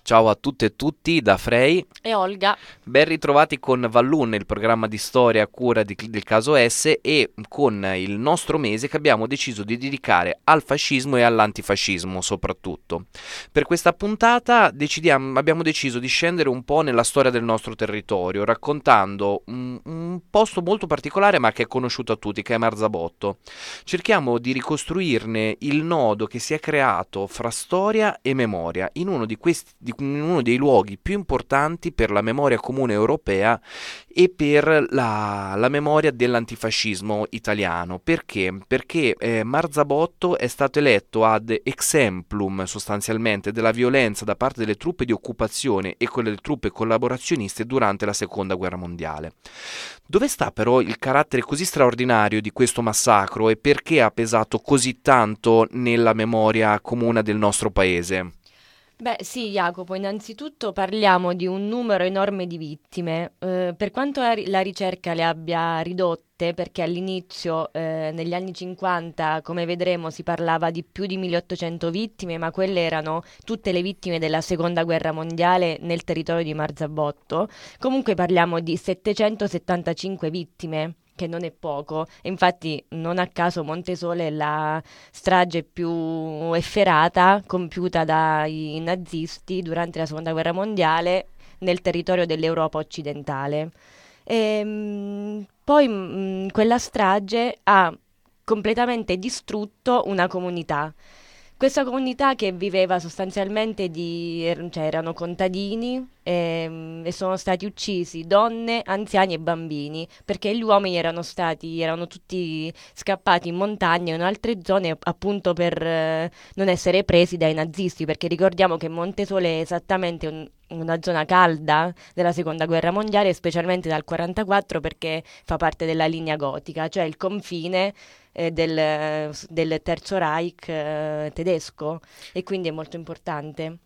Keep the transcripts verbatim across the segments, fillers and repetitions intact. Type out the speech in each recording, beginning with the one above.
Ciao a tutte e tutti da Frey, E Olga. ben ritrovati con Vallun, il programma di storia a cura di- del caso S e con il nostro mese che abbiamo deciso di dedicare al fascismo e all'antifascismo soprattutto. Per questa puntata decidiamo- abbiamo deciso di scendere un po' nella storia del nostro territorio, raccontando un, un posto molto particolare ma che è conosciuto a tutti, che è Marzabotto. Cerchiamo di ricostruirne il nodo che si è creato fra storia e memoria in uno di questi, di- in uno dei luoghi più importanti per la memoria comune europea e per la, la memoria dell'antifascismo italiano. Perché? Perché eh, Marzabotto è stato eletto ad exemplum sostanzialmente della violenza da parte delle truppe di occupazione e quelle delle truppe collaborazioniste durante la seconda guerra mondiale. Dove sta però il carattere così straordinario di questo massacro e perché ha pesato così tanto nella memoria comune del nostro paese? Beh, sì, Jacopo, innanzitutto parliamo di un numero enorme di vittime. Eh, per quanto la, ri- la ricerca le abbia ridotte, perché all'inizio, eh, negli anni cinquanta, come vedremo, si parlava di più di milleottocento vittime, ma quelle erano tutte le vittime della seconda guerra mondiale nel territorio di Marzabotto. Comunque parliamo di settecentosettantacinque vittime, che non è poco. E infatti, non a caso, Montesole è la strage più efferata compiuta dai nazisti durante la seconda guerra mondiale nel territorio dell'Europa occidentale. Ehm, poi mh, quella strage ha completamente distrutto una comunità. Questa comunità che viveva sostanzialmente di, er- cioè erano contadini ehm, e sono stati uccisi donne, anziani e bambini perché gli uomini erano stati, erano tutti scappati in montagna o in altre zone appunto per eh, non essere presi dai nazisti, perché ricordiamo che Montesole è esattamente un- una zona calda della seconda guerra mondiale, specialmente dal quarantaquattro perché fa parte della linea gotica, cioè il confine eh, del, del Terzo Reich eh, tedesco, e quindi è molto importante.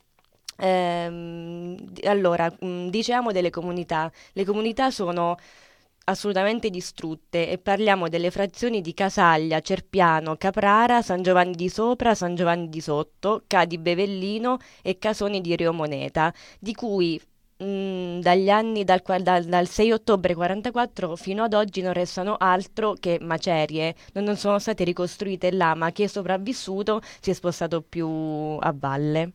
Ehm, di- allora, mh, diciamo delle comunità. Le comunità sono assolutamente distrutte e parliamo delle frazioni di Casaglia, Cerpiano, Caprara, San Giovanni di Sopra, San Giovanni di Sotto, Ca di Bevellino e Casoni di Rio Moneta, di cui mh, dagli anni dal, qua- dal- dal sei ottobre quarantaquattro fino ad oggi non restano altro che macerie, non, non sono state ricostruite là, ma chi è sopravvissuto si è spostato più a valle.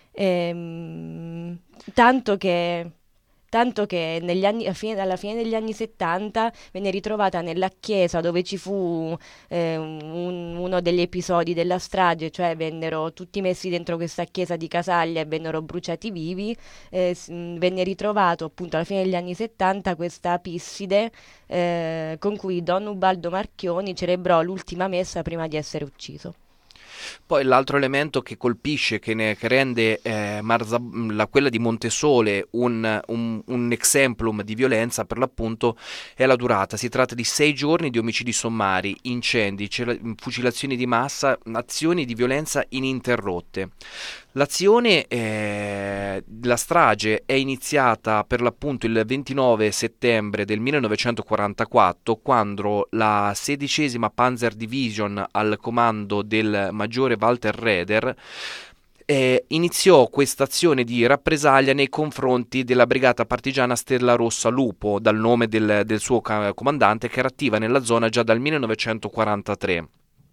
Ehm, tanto che, tanto che negli anni, a fine- alla fine degli anni settanta venne ritrovata nella chiesa dove ci fu eh, un- uno degli episodi della strage, cioè vennero tutti messi dentro questa chiesa di Casaglia e vennero bruciati vivi. Eh, s- mh, venne ritrovato appunto alla fine degli anni settanta questa pisside eh, con cui Don Ubaldo Marchioni celebrò l'ultima messa prima di essere ucciso. Poi l'altro elemento che colpisce, che, ne, che rende eh, Marza- la, quella di Montesole un, un, un exemplum di violenza per l'appunto è la durata. Si tratta di sei giorni di omicidi sommari, incendi, cela- fucilazioni di massa, azioni di violenza ininterrotte. L'azione, eh, la strage è iniziata per l'appunto il ventinove settembre del millenovecentoquarantaquattro, quando la sedicesima Panzer Division al comando del maggiore Walter Roeder eh, iniziò questa azione di rappresaglia nei confronti della brigata partigiana Stella Rossa Lupo, dal nome del, del suo ca- comandante, che era attiva nella zona già dal millenovecentoquarantatré.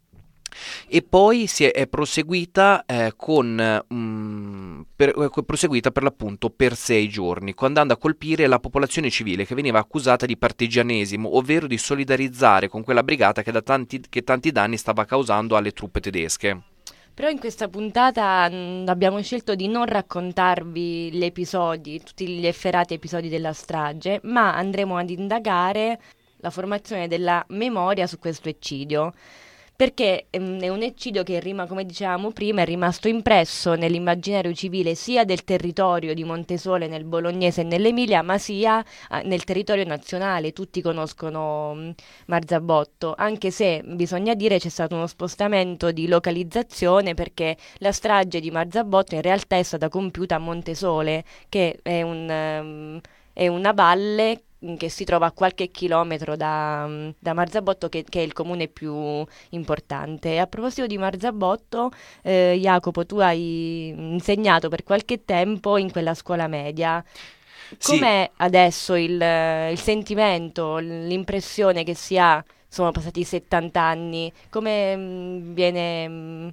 E poi si è, è proseguita eh, con mm, per, eh, proseguita per l'appunto per sei giorni, andando a colpire la popolazione civile che veniva accusata di partigianesimo, ovvero di solidarizzare con quella brigata che, da tanti, che tanti danni stava causando alle truppe tedesche. Però in questa puntata mh, abbiamo scelto di non raccontarvi gli episodi, tutti gli efferati episodi della strage, ma andremo ad indagare la formazione della memoria su questo eccidio. Perché ehm, è un eccidio che rima, come dicevamo prima, è rimasto impresso nell'immaginario civile sia del territorio di Montesole nel Bolognese e nell'Emilia, ma sia ah, nel territorio nazionale. Tutti conoscono mh, Marzabotto, anche se bisogna dire c'è stato uno spostamento di localizzazione perché la strage di Marzabotto in realtà è stata compiuta a Montesole, che è un, ehm, è una valle che si trova a qualche chilometro da, da Marzabotto, che, che è il comune più importante. E a proposito di Marzabotto, eh, Jacopo, tu hai insegnato per qualche tempo in quella scuola media. Sì. Com'è adesso il, il sentimento, l'impressione che si ha? Sono passati settanta anni, come mm, viene... mm,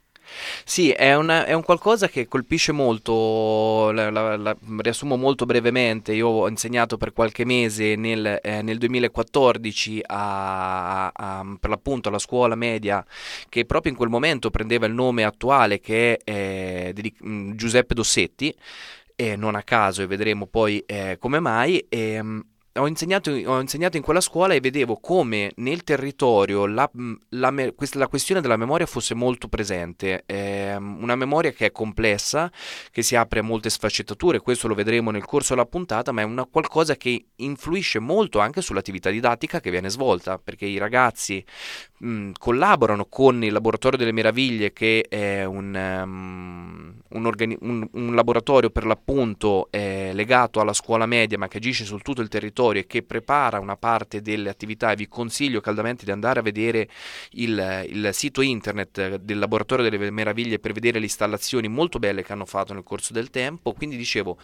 Sì, è un, è un qualcosa che colpisce molto, la, la- la- riassumo molto brevemente, io ho insegnato per qualche mese nel, eh, nel duemilaquattordici a, a- per l'appunto alla scuola media che proprio in quel momento prendeva il nome attuale che è eh, dedic- mh, Giuseppe Dossetti, e non a caso, e vedremo poi eh, come mai. E, mh, ho insegnato, ho insegnato in quella scuola e vedevo come nel territorio la, mh, la me- quest- la questione della memoria fosse molto presente. Ehm, una memoria che è complessa, che si apre a molte sfaccettature, questo lo vedremo nel corso della puntata, ma è una qualcosa che influisce molto anche sull'attività didattica che viene svolta, perché i ragazzi mh, collaborano con il Laboratorio delle Meraviglie, che è un, um, un, organi- un- un laboratorio per l'appunto eh, legato alla scuola media, ma che agisce su tutto il territorio e che prepara una parte delle attività. E vi consiglio caldamente di andare a vedere il, il sito internet del Laboratorio delle Meraviglie per vedere le installazioni molto belle che hanno fatto nel corso del tempo. Quindi dicevo,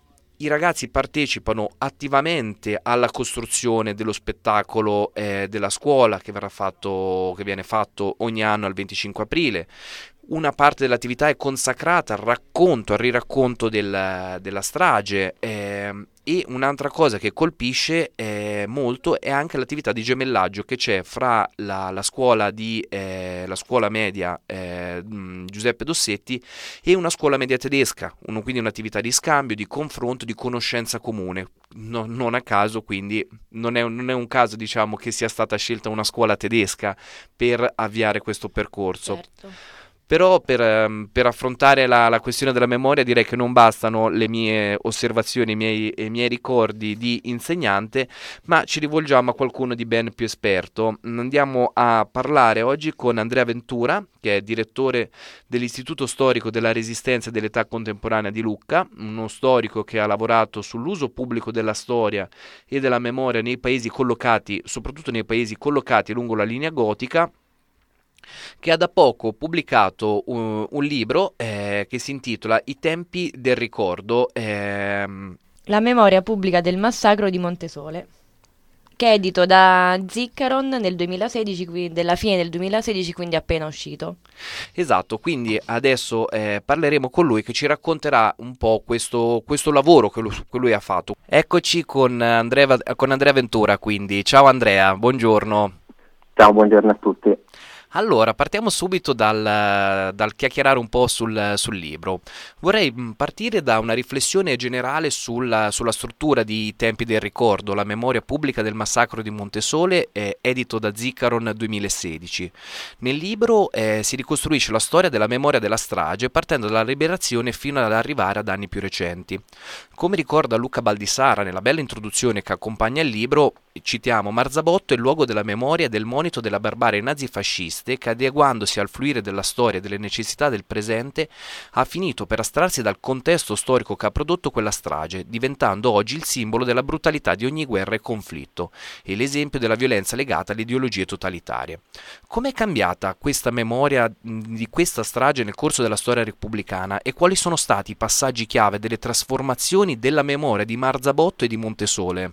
i ragazzi partecipano attivamente alla costruzione dello spettacolo eh, della scuola che verrà fatto, che viene fatto ogni anno al venticinque aprile. Una parte dell'attività è consacrata al racconto, al riracconto del- della strage, ehm, e un'altra cosa che colpisce eh, molto è anche l'attività di gemellaggio che c'è fra la, la scuola, di, eh, la scuola media eh, mh, Giuseppe Dossetti e una scuola media tedesca, uno- quindi un'attività di scambio, di confronto, di conoscenza comune. No- non a caso, quindi non è, un- non è un caso, diciamo, che sia stata scelta una scuola tedesca per avviare questo percorso. certo. Però per, ehm, per affrontare la, la questione della memoria direi che non bastano le mie osservazioni, i miei, i miei ricordi di insegnante, ma ci rivolgiamo a qualcuno di ben più esperto. Andiamo a parlare oggi con Andrea Ventura, che è direttore dell'Istituto Storico della Resistenza e dell'Età Contemporanea di Lucca, uno storico che ha lavorato sull'uso pubblico della storia e della memoria nei paesi collocati, soprattutto nei paesi collocati lungo la linea gotica, che ha da poco pubblicato un, un libro eh, che si intitola I tempi del ricordo. ehm, La memoria pubblica del massacro di Montesole, che è edito da Ziccaron nel duemilasedici, qui- della fine del duemilasedici, quindi appena uscito. esatto, quindi adesso eh, parleremo con lui che ci racconterà un po' questo, questo lavoro che lui, che lui ha fatto. Eccoci con Andrea, Va- con Andrea Ventura, quindi. Ciao Andrea, buongiorno. Ciao, buongiorno a tutti. Allora, partiamo subito dal, dal chiacchierare un po' sul, sul libro. Vorrei mh, partire da una riflessione generale sulla, sulla struttura di I tempi del ricordo, la memoria pubblica del massacro di Montesole, eh, edito da Ziccaron duemilasedici. Nel libro eh, si ricostruisce la storia della memoria della strage partendo dalla liberazione fino ad arrivare ad anni più recenti. Come ricorda Luca Baldissara nella bella introduzione che accompagna il libro, citiamo: Marzabotto è il luogo della memoria e del monito della barbarie nazifasciste che, adeguandosi al fluire della storia e delle necessità del presente, ha finito per astrarsi dal contesto storico che ha prodotto quella strage, diventando oggi il simbolo della brutalità di ogni guerra e conflitto e l'esempio della violenza legata alle ideologie totalitarie. Com'è cambiata questa memoria mh, di questa strage nel corso della storia repubblicana e quali sono stati i passaggi chiave delle trasformazioni della memoria di Marzabotto e di Montesole?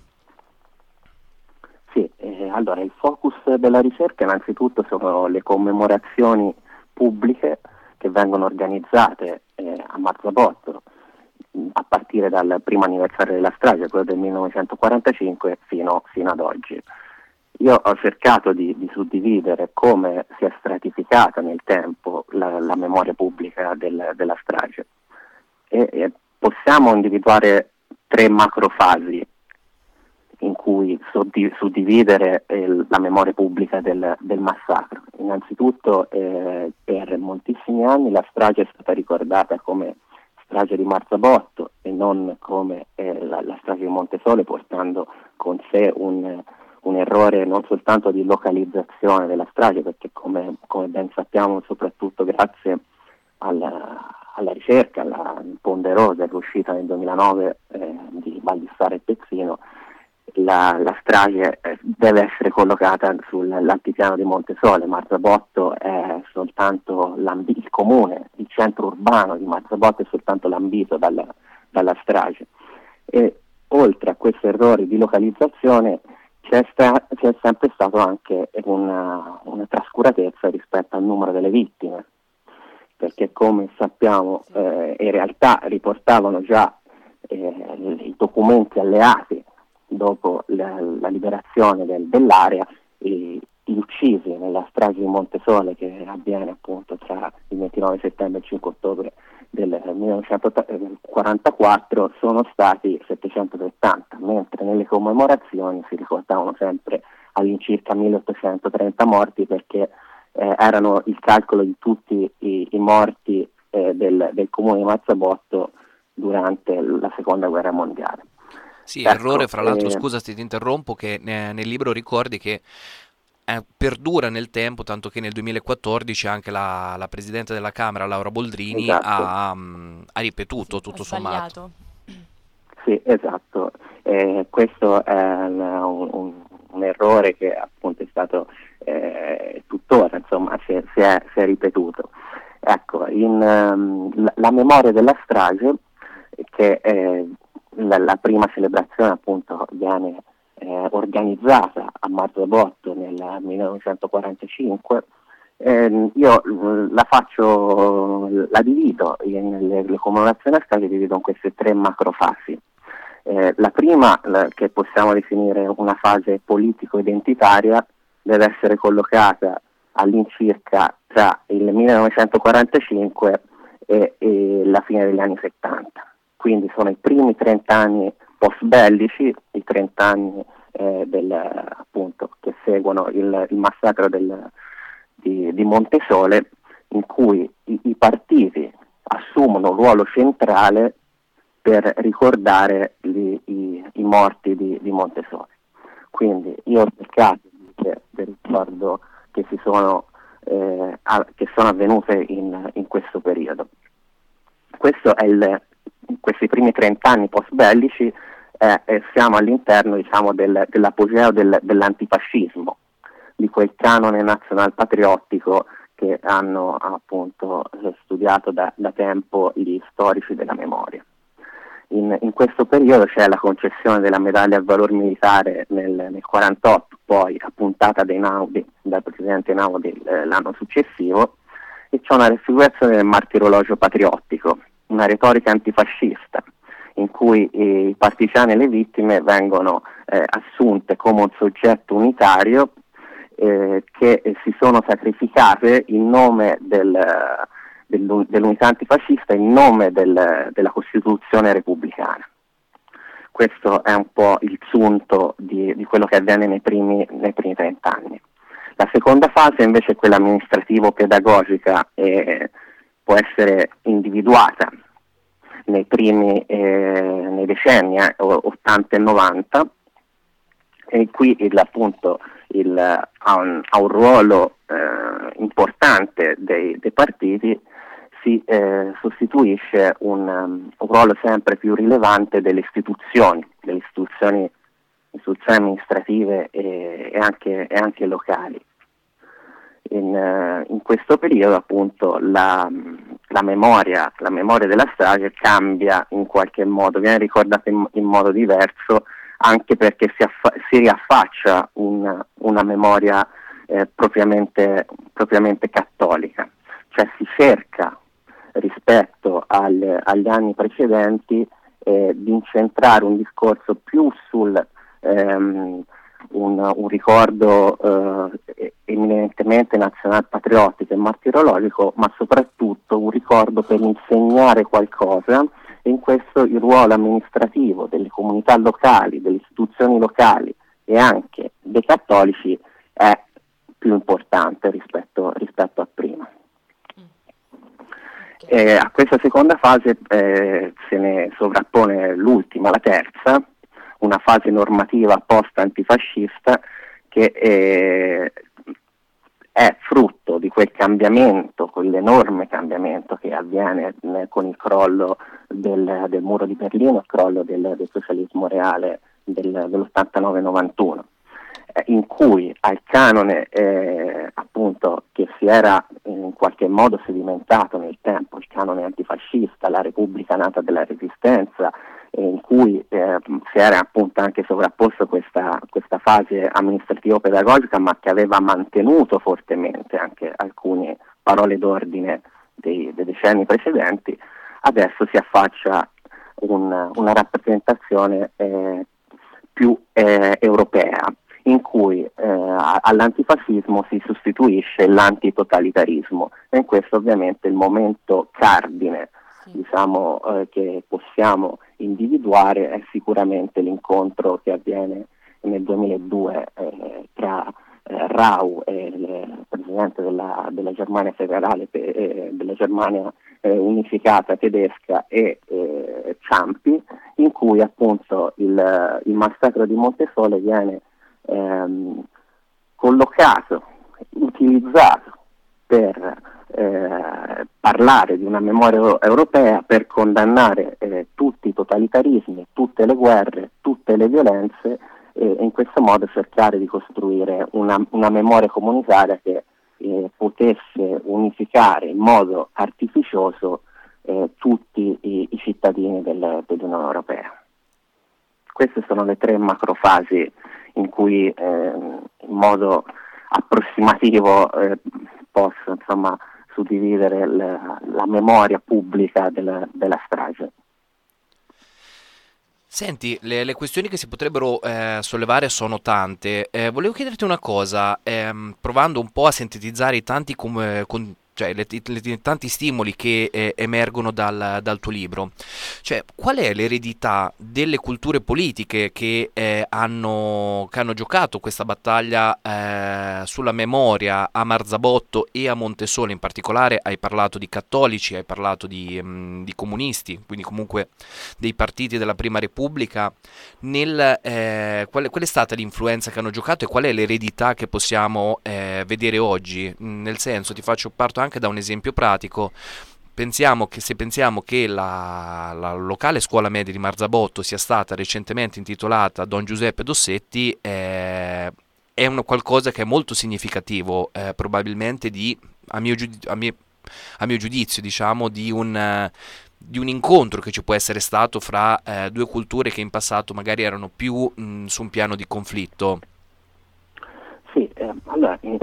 Sì, eh, allora il focus della ricerca innanzitutto sono le commemorazioni pubbliche che vengono organizzate eh, a Marzabotto mh, a partire dal primo anniversario della strage, quello del millenovecentoquarantacinque, fino, fino ad oggi. Io ho cercato di, di suddividere come si è stratificata nel tempo la, la memoria pubblica del- della strage e, e possiamo individuare tre macrofasi in cui suddi- suddividere eh, la memoria pubblica del, del massacro. Innanzitutto eh, per moltissimi anni la strage è stata ricordata come strage di Marzabotto e non come eh, la, la strage di Montesole, portando con sé un, un errore non soltanto di localizzazione della strage, perché come, come ben sappiamo, soprattutto grazie alla, alla ricerca, alla ponderosa che è uscita nel duemilanove eh, di Baldissare e Pezzino, la, la strage eh, deve essere collocata sull'altipiano di Montesole. Marzabotto è soltanto il comune, il centro urbano di Marzabotto è soltanto lambito dalla, dalla strage. E oltre a questo errore di localizzazione c'è, sta, c'è sempre stato anche una, una trascuratezza rispetto al numero delle vittime, perché come sappiamo eh, in realtà riportavano già eh, i documenti alleati dopo la, la liberazione del, dell'area, e gli uccisi nella strage di Montesole, che avviene appunto tra il ventinove settembre e il cinque ottobre del millenovecentoquarantaquattro, sono stati settecentosettanta, mentre nelle commemorazioni si ricordavano sempre all'incirca milleottocentotrenta morti, perché eh, erano il calcolo di tutti i, i morti eh, del, del comune di Marzabotto durante la seconda guerra mondiale. Sì, Ecco, errore, fra l'altro, eh, scusa se ti interrompo, che eh, nel libro ricordi che eh, perdura nel tempo, tanto che nel duemilaquattordici anche la, la Presidente della Camera, Laura Boldrini, esatto. ha, um, ha ripetuto Sì, tutto ho sommato. sbagliato. Sì, esatto. Eh, questo è un, un, un errore che appunto è stato eh, tuttora, insomma, si è, si è, si è ripetuto. Ecco, in, um, la, la memoria della strage, che eh, la, la prima celebrazione appunto viene eh, organizzata a Marzabotto nel millenovecentoquarantacinque, eh, io la faccio, la divido, in, le, le commemorazioni a strage divido in queste tre macrofasi. Eh, la prima, la, che possiamo definire una fase politico-identitaria, deve essere collocata all'incirca tra il millenovecentoquarantacinque e, e la fine degli anni settanta. Quindi sono i primi trent'anni post-bellici, i trent'anni eh, del, appunto, che seguono il, il massacro del, di, di Montesole, in cui i, i partiti assumono un ruolo centrale per ricordare gli, i, i morti di, di Montesole. Quindi io ho cercato del ricordo che si sono eh, a, che sono avvenute in, in questo periodo. Questo è il, questi primi trent'anni post bellici, eh, eh, siamo all'interno, diciamo, del, dell'apogeo del, dell'antifascismo, di quel canone nazionalpatriottico che hanno appunto studiato da, da tempo gli storici della memoria. In, in questo periodo c'è la concessione della medaglia al valor militare nel, nel quarantotto, poi appuntata dai Einaudi, dal presidente Einaudi eh, l'anno successivo, e c'è una raffigurazione del martirologio patriottico, una retorica antifascista, in cui i partigiani e le vittime vengono eh, assunte come un soggetto unitario eh, che eh, si sono sacrificate in nome del dell'unità antifascista, in nome del, della Costituzione repubblicana. Questo è un po' il sunto di, di quello che avviene nei primi, nei primi trent'anni. La seconda fase invece è quella amministrativo-pedagogica e può essere individuata nei primi eh, nei decenni eh, ottanta e novanta, e qui il, appunto il, ha, un, ha un ruolo eh, importante dei, dei partiti. Si eh, sostituisce un, um, un ruolo sempre più rilevante delle istituzioni, delle istituzioni, istituzioni amministrative e, e, anche, e anche locali. In, uh, in questo periodo appunto la, la, memoria, la memoria della strage cambia in qualche modo, viene ricordata in, in modo diverso, anche perché si, affa- si riaffaccia una, una memoria eh, propriamente, propriamente cattolica, cioè si cerca rispetto al, agli anni precedenti eh, di incentrare un discorso più sul ehm, un, un ricordo eh, eminentemente nazionalpatriottico e martirologico, ma soprattutto un ricordo per insegnare qualcosa, e in questo il ruolo amministrativo delle comunità locali, delle istituzioni locali e anche dei cattolici è più importante rispetto, rispetto a prima. E a questa seconda fase eh, se ne sovrappone l'ultima, la terza, una fase normativa post-antifascista che eh, è frutto di quel cambiamento, quell'enorme cambiamento che avviene eh, con il crollo del, del muro di Berlino, il crollo del, del socialismo reale del, dell'ottantanove novantuno, eh, in cui al canone eh, appunto che si era in qualche modo sedimentato nel tempo, il canone antifascista, la Repubblica nata della Resistenza, eh, in cui eh, si era appunto anche sovrapposto questa, questa fase amministrativo-pedagogica, ma che aveva mantenuto fortemente anche alcune parole d'ordine dei, dei decenni precedenti, adesso si affaccia un, una rappresentazione eh, più eh, europea, in cui eh, all'antifascismo si sostituisce l'antitotalitarismo, e in questo ovviamente il momento cardine sì. diciamo, eh, che possiamo individuare è sicuramente l'incontro che avviene nel duemiladue eh, tra eh, Rau e il presidente della, della Germania federale, eh, della Germania eh, unificata tedesca e eh, Ciampi, in cui appunto il, il massacro di Montesole viene ehm, collocato, utilizzato per eh, parlare di una memoria europea, per condannare eh, tutti i totalitarismi, tutte le guerre, tutte le violenze, e in questo modo cercare di costruire una, una memoria comunitaria che eh, potesse unificare in modo artificioso eh, tutti i, i cittadini del, dell'Unione Europea. Queste sono le tre macrofasi in cui eh, in modo approssimativo eh, posso insomma suddividere la, la memoria pubblica della, della strage. Senti, le, le questioni che si potrebbero eh, sollevare sono tante. Eh, volevo chiederti una cosa, ehm, provando un po' a sintetizzare i tanti, com- con- cioè, le- le- tanti stimoli che eh, emergono dal, dal tuo libro. Cioè, qual è l'eredità delle culture politiche che, eh, hanno, che hanno giocato questa battaglia eh, sulla memoria a Marzabotto e a Montesole? In particolare hai parlato di cattolici, hai parlato di, mh, di comunisti, quindi comunque dei partiti della Prima Repubblica. Nel, eh, qual, qual è stata l'influenza che hanno giocato e qual è l'eredità che possiamo eh, vedere oggi? Nel senso, ti faccio parto anche da un esempio pratico. Pensiamo che se pensiamo che la, la locale scuola media di Marzabotto sia stata recentemente intitolata Don Giuseppe Dossetti, eh, è un qualcosa che è molto significativo, eh, probabilmente di, a mio, giudi- a mio, a mio giudizio, diciamo, di un, eh, di un incontro che ci può essere stato fra eh, due culture che in passato magari erano più mh, su un piano di conflitto. Sì, eh, allora, in,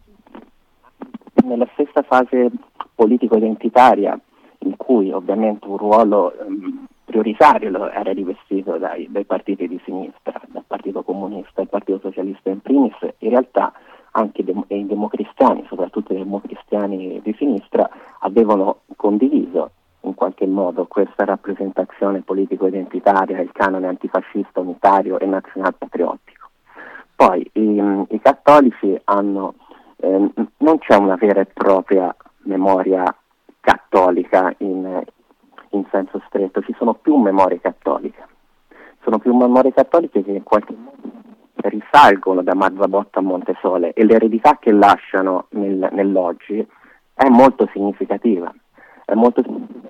nella stessa fase politico-identitaria, in cui ovviamente un ruolo ehm, prioritario lo era rivestito dai, dai partiti di sinistra, dal Partito Comunista e il Partito Socialista in primis, in realtà anche i, dem- i democristiani, soprattutto i democristiani di sinistra, avevano condiviso in qualche modo questa rappresentazione politico-identitaria, il canone antifascista unitario e nazionalpatriottico. Poi i, i cattolici hanno, eh, non c'è una vera e propria memoria cattolica in, in senso stretto, ci sono più memorie cattoliche, sono più memorie cattoliche che in qualche modo risalgono da Marzabotto a Montesole, e l'eredità che lasciano nel, nell'oggi è molto significativa. È molto significativa.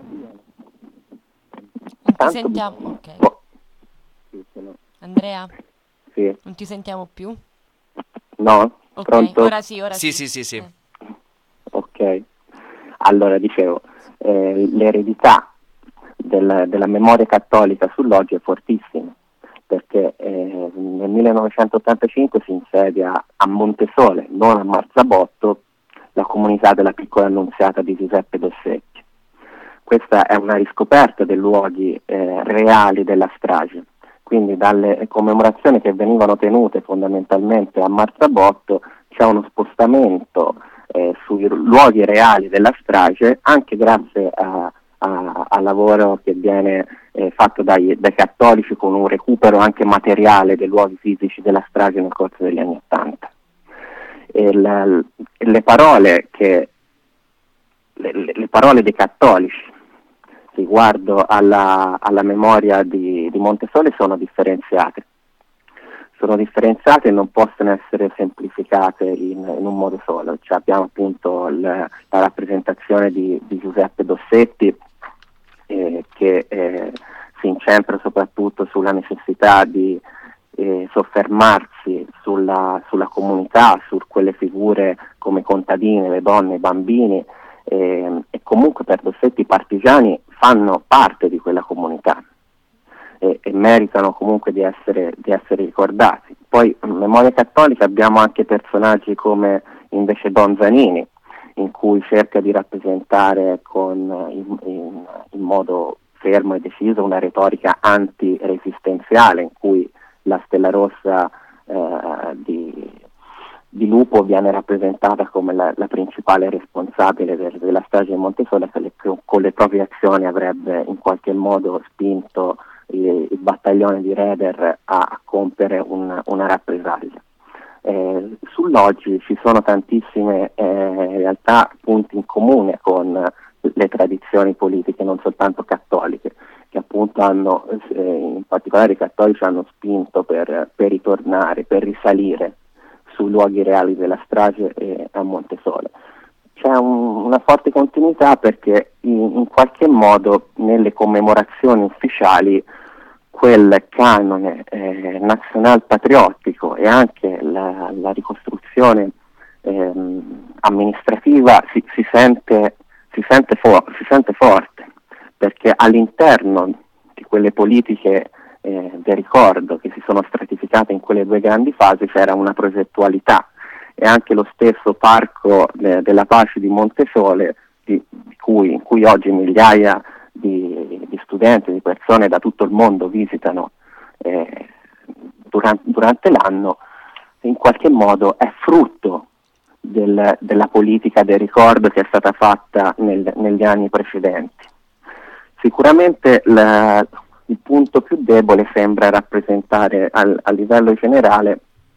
Non ti sentiamo, ok. Oh. Andrea? Sì. Non ti sentiamo più? No? Ok, Pronto? ora sì, ora Sì, sì. sì, sì, sì. Eh. Ok. Allora, dicevo, eh, l'eredità del, della memoria cattolica sull'oggi è fortissima, perché eh, nel millenovecentottantacinque si insedia a Montesole, non a Marzabotto, la comunità della Piccola Annunziata di Giuseppe Dossetti. Questa è una riscoperta dei luoghi eh, reali della strage, quindi dalle commemorazioni che venivano tenute fondamentalmente a Marzabotto c'è uno spostamento eh, sui luoghi reali della strage, anche grazie a, a, al lavoro che viene eh, fatto dai, dai cattolici, con un recupero anche materiale dei luoghi fisici della strage nel corso degli anni Ottanta. E le, le parole che le, le parole dei cattolici riguardo alla, alla memoria di, di Montesole sono differenziate. Sono differenziate e non possono essere semplificate in, in un modo solo. Cioè abbiamo appunto l, la rappresentazione di, di Giuseppe Dossetti eh, che eh, si incentra soprattutto sulla necessità di, eh, soffermarsi sulla, sulla comunità, su quelle figure come contadine, le donne, i bambini, eh, e comunque per Dossetti i partigiani fanno parte di quella comunità e, e meritano comunque di essere, di essere ricordati. Poi in Memoria Cattolica abbiamo anche personaggi come invece Don Zanini, in cui cerca di rappresentare con, in, in, in modo fermo e deciso una retorica antiresistenziale, in cui la Stella Rossa eh, di, di Lupo viene rappresentata come la, la principale responsabile del, della strage di Montesole, che le, con le proprie azioni avrebbe in qualche modo spinto il, il battaglione di Raeder a, a compiere un, una rappresaglia. Eh, sull'oggi ci sono tantissime eh, in realtà punti in comune con le tradizioni politiche non soltanto cattoliche, che appunto hanno, eh, in particolare i cattolici hanno spinto per, per ritornare, per risalire sui luoghi reali della strage eh, a Montesole. C'è un, una forte continuità perché in, in qualche modo nelle commemorazioni ufficiali quel canone eh, nazional-patriottico e anche la, la ricostruzione ehm, amministrativa si, si, sente, si, sente for- si sente forte, perché all'interno di quelle politiche eh, del ricordo che si sono stratificate in quelle due grandi fasi c'era una progettualità, e anche lo stesso Parco eh, della Pace di Montesole, di, di cui, in cui oggi migliaia Di, di studenti, di persone da tutto il mondo visitano eh, durante, durante l'anno, in qualche modo è frutto del, della politica del ricordo che è stata fatta nel, negli anni precedenti. Sicuramente la, il punto più debole sembra rappresentare al, a livello generale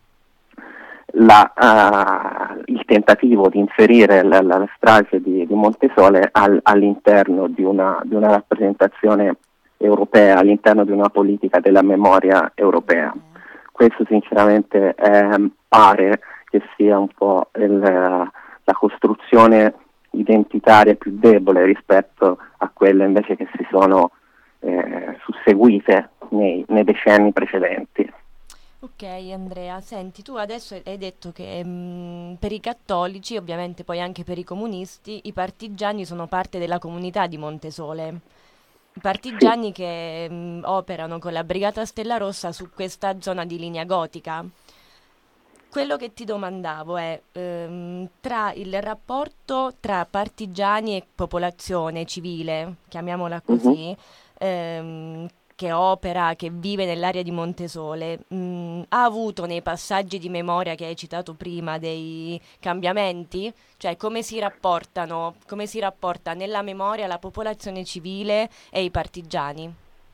La, uh, il tentativo di inserire la, la, la strage di, di Montesole al, all'interno di una, di una rappresentazione europea, all'interno di una politica della memoria europea. Questo sinceramente eh, pare che sia un po' il, la costruzione identitaria più debole rispetto a quelle invece che si sono eh, susseguite nei, nei decenni precedenti. Ok Andrea, senti, tu adesso hai detto che mh, per i cattolici, ovviamente poi anche per i comunisti, i partigiani sono parte della comunità di Montesole. I partigiani che mh, operano con la Brigata Stella Rossa su questa zona di linea gotica. Quello che ti domandavo è ehm, tra il rapporto tra partigiani e popolazione civile, chiamiamola così, Mm-hmm. ehm, che opera, che vive nell'area di Montesole, mh, ha avuto nei passaggi di memoria che hai citato prima dei cambiamenti? Cioè come si rapportano, come si rapporta nella memoria la popolazione civile e i partigiani?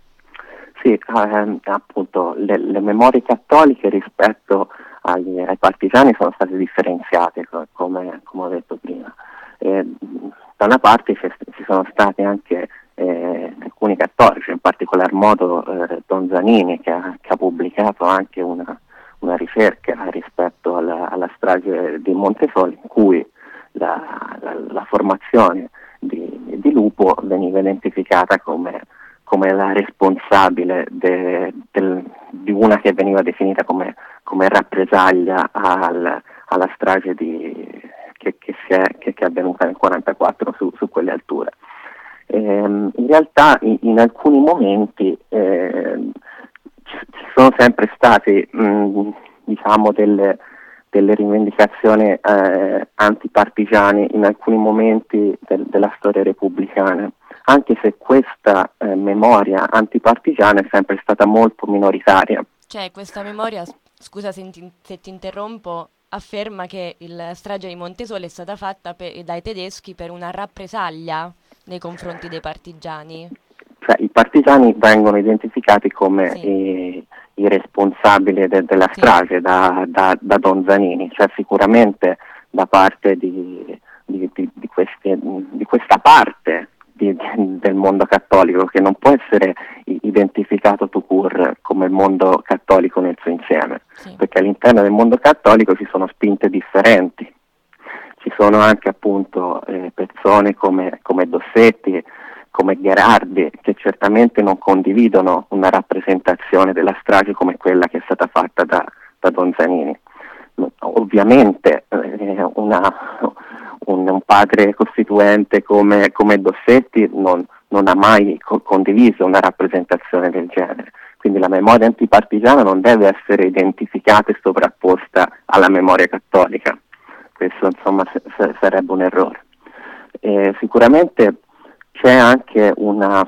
Sì, ehm, appunto le, le memorie cattoliche rispetto ai, ai partigiani sono state differenziate, co- come, come ho detto prima. Eh, da una parte ci ci sono stati anche eh, alcuni cattolici, in particolar modo eh, Don Zanini, che ha, che ha pubblicato anche una, una ricerca rispetto alla, alla strage di Montesole, in cui la, la, la formazione di, di Lupo veniva identificata come come la responsabile de, del, di una che veniva definita come, come rappresaglia al, alla strage di, che, che, si è, che, che è avvenuta nel quarantaquattro su, su quelle alture. Ehm, in realtà in, in alcuni momenti eh, ci, ci sono sempre state mh, diciamo delle, delle rivendicazioni eh, antipartigiane in alcuni momenti del, della storia repubblicana, anche se questa eh, memoria antipartigiana è sempre stata molto minoritaria. Cioè questa memoria, s- scusa se ti, se ti interrompo, afferma che la strage di Montesole è stata fatta pe- dai tedeschi per una rappresaglia nei confronti dei partigiani. Cioè, i partigiani vengono identificati come Sì, i, i responsabili de- della sì, strage da, da, da Don Zanini, cioè sicuramente da parte di, di, di, di, queste, di questa parte di, di, del mondo cattolico, che non può essere i- identificato tout court come il mondo cattolico nel suo insieme, sì. perché all'interno del mondo cattolico ci sono spinte differenti. Ci sono anche appunto eh, persone come, come Dossetti come Gherardi, che certamente non condividono una rappresentazione della strage come quella che è stata fatta da, da Don Zanini. Ovviamente eh, una, un, un padre costituente come, come Dossetti non, non ha mai co- condiviso una rappresentazione del genere, quindi la memoria antipartigiana non deve essere identificata e sovrapposta alla memoria cattolica. Questo insomma s- s- sarebbe un errore. Eh, sicuramente c'è anche una,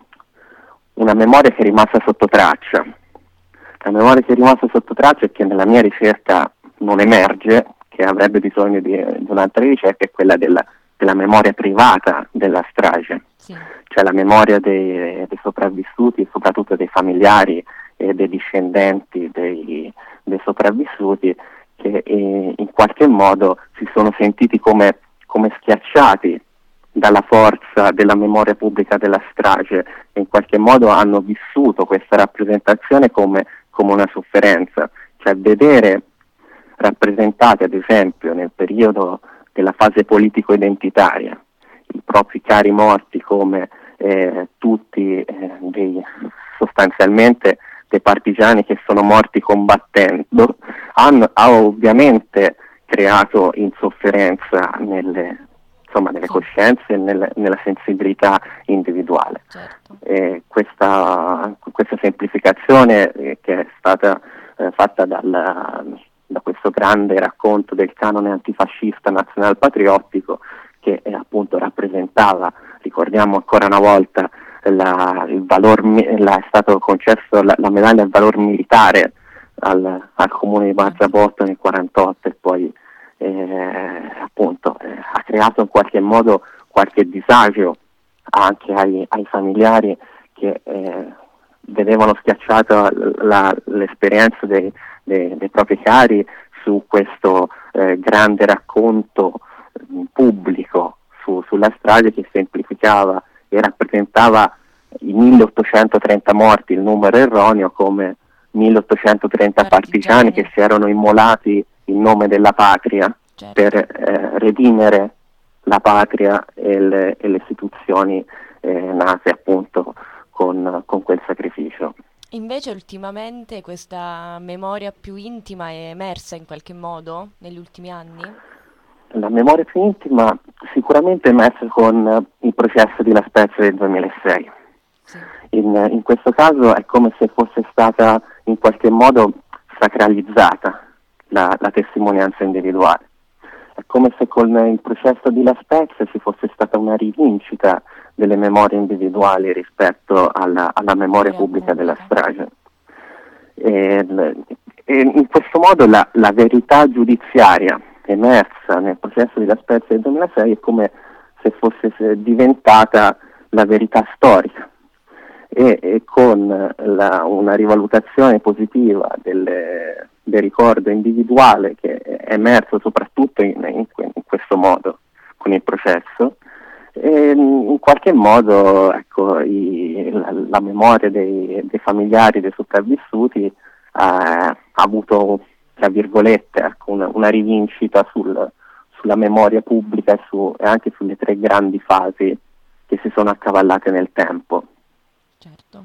una memoria che è rimasta sotto traccia. La memoria che è rimasta sotto traccia e che nella mia ricerca non emerge, che avrebbe bisogno di, di un'altra ricerca, è quella della, della memoria privata della strage, Sì. cioè la memoria dei, dei sopravvissuti, soprattutto dei familiari e dei discendenti dei, dei sopravvissuti, che eh, in qualche modo si sono sentiti come, come schiacciati dalla forza della memoria pubblica della strage e in qualche modo hanno vissuto questa rappresentazione come, come una sofferenza, cioè vedere rappresentati ad esempio nel periodo della fase politico-identitaria i propri cari morti come eh, tutti eh, dei, sostanzialmente dei partigiani che sono morti combattendo, hanno, ha ovviamente creato insofferenza nelle, insomma, nelle Sì. coscienze e nel, nella sensibilità individuale. Certo. Eh, questa, questa semplificazione eh, che è stata eh, fatta dal, da questo grande racconto del canone antifascista nazionalpatriottico che eh, appunto rappresentava, ricordiamo ancora una volta, la, il valor, la, è stato concesso la, la medaglia al valor militare al, al comune di Marzabotto nel quarantotto e poi eh, appunto eh, ha creato in qualche modo qualche disagio anche ai, ai familiari che eh, vedevano schiacciata la, l'esperienza dei, dei, dei propri cari su questo eh, grande racconto mh, pubblico su, sulla strage che semplificava e rappresentava i milleottocentotrenta morti, il numero erroneo, come milleottocentotrenta partigiani, Partigiani. che si erano immolati in nome della patria Certo. per eh, redimere la patria e le, e le istituzioni eh, nate appunto con, con quel sacrificio. Invece ultimamente questa memoria più intima è emersa in qualche modo negli ultimi anni? La memoria più intima sicuramente è emersa con il processo di La Spezia del duemilasei. Sì. In, in questo caso è come se fosse stata in qualche modo sacralizzata la, la testimonianza individuale. È come se con il processo di La Spezia ci fosse stata una rivincita delle memorie individuali rispetto alla, alla memoria pubblica della strage. E, e in questo modo la, la verità giudiziaria emersa nel processo di La Spezia del duemilasei è come se fosse diventata la verità storica e, e con la, una rivalutazione positiva delle, del ricordo individuale che è emerso soprattutto in, in, in questo modo con il processo, e in qualche modo ecco, i, la, la memoria dei, dei familiari dei sopravvissuti eh, ha avuto, tra virgolette, ecco, una, una rivincita sul, sulla memoria pubblica e, su, e anche sulle tre grandi fasi che si sono accavallate nel tempo. Certo.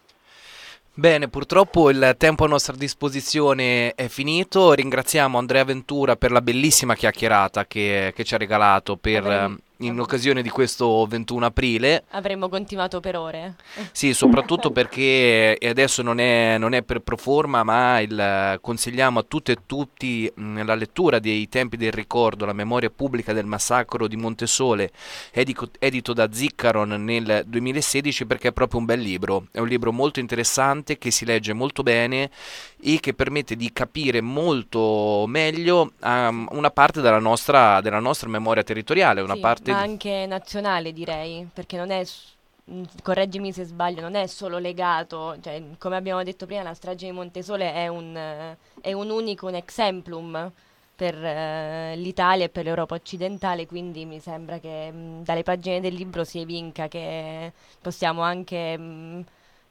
Bene, purtroppo il tempo a nostra disposizione è finito. Ringraziamo Andrea Ventura per la bellissima chiacchierata che, che ci ha regalato per, Avrei- in occasione di questo ventuno aprile. Avremmo continuato per ore. Sì, soprattutto perché e adesso non è, non è per pro forma, ma il, consigliamo a tutte e tutti mh, la lettura dei Tempi del ricordo, la memoria pubblica del massacro di Montesole, edico- edito da Ziccaron nel duemilasedici, perché è proprio un bel libro. È un libro molto interessante che si legge molto bene e che permette di capire molto meglio um, una parte della nostra, della nostra memoria territoriale, una Sì, parte ma di- anche nazionale direi, perché non è, s- mh, correggimi se sbaglio, non è solo legato, cioè, come abbiamo detto prima, la strage di Montesole è un, eh, è un unico, un exemplum per eh, l'Italia e per l'Europa occidentale, quindi mi sembra che mh, dalle pagine del libro si evinca che possiamo anche mh,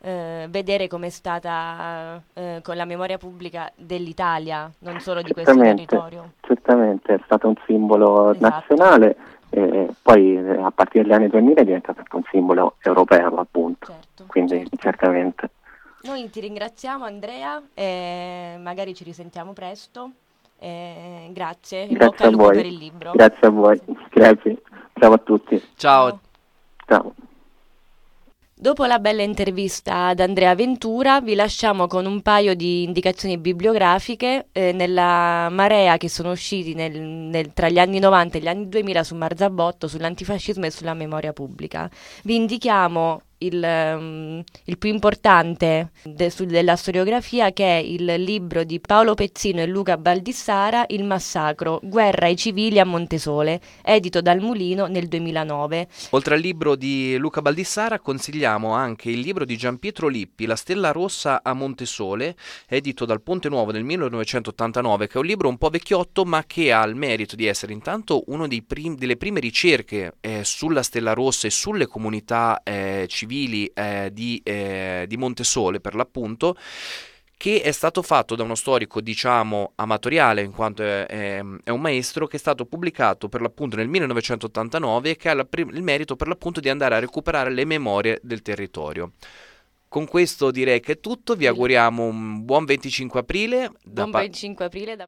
eh, vedere com'è stata eh, con la memoria pubblica dell'Italia, non solo di questo Certamente, territorio. certamente è stato un simbolo Esatto. nazionale, e poi eh, a partire dagli anni duemila è diventato anche un simbolo europeo, appunto. Certo, Quindi certo. certamente. Noi ti ringraziamo, Andrea, e magari ci risentiamo presto. E grazie, in bocca Grazie al a lupo voi. per il libro. Grazie a voi. Grazie. Ciao a tutti. Ciao. Ciao. Dopo la bella intervista ad Andrea Ventura, vi lasciamo con un paio di indicazioni bibliografiche eh, nella marea che sono usciti nel- nel- tra gli anni novanta e gli anni duemila su Marzabotto, sull'antifascismo e sulla memoria pubblica. Vi indichiamo il, ehm, il più importante de- su- della storiografia, che è il libro di Paolo Pezzino e Luca Baldissara, Il massacro, guerra ai civili a Montesole, edito dal Mulino nel duemilanove. Oltre al libro di Luca Baldissara consigliamo anche il libro di Gianpietro Lippi, La stella rossa a Montesole, edito dal Ponte Nuovo nel millenovecentottantanove, che è un libro un po' vecchiotto ma che ha il merito di essere intanto uno dei prim- delle prime ricerche eh, sulla stella rossa e sulle comunità eh, civili eh, di, eh, di Montesole, per l'appunto, che è stato fatto da uno storico, diciamo, amatoriale, in quanto è, è- è un maestro, che è stato pubblicato per l'appunto nel millenovecentottantanove e che ha la prim- il merito per l'appunto di andare a recuperare le memorie del territorio. Con questo direi che è tutto, vi auguriamo un buon venticinque aprile. Da Buon pa- venticinque aprile da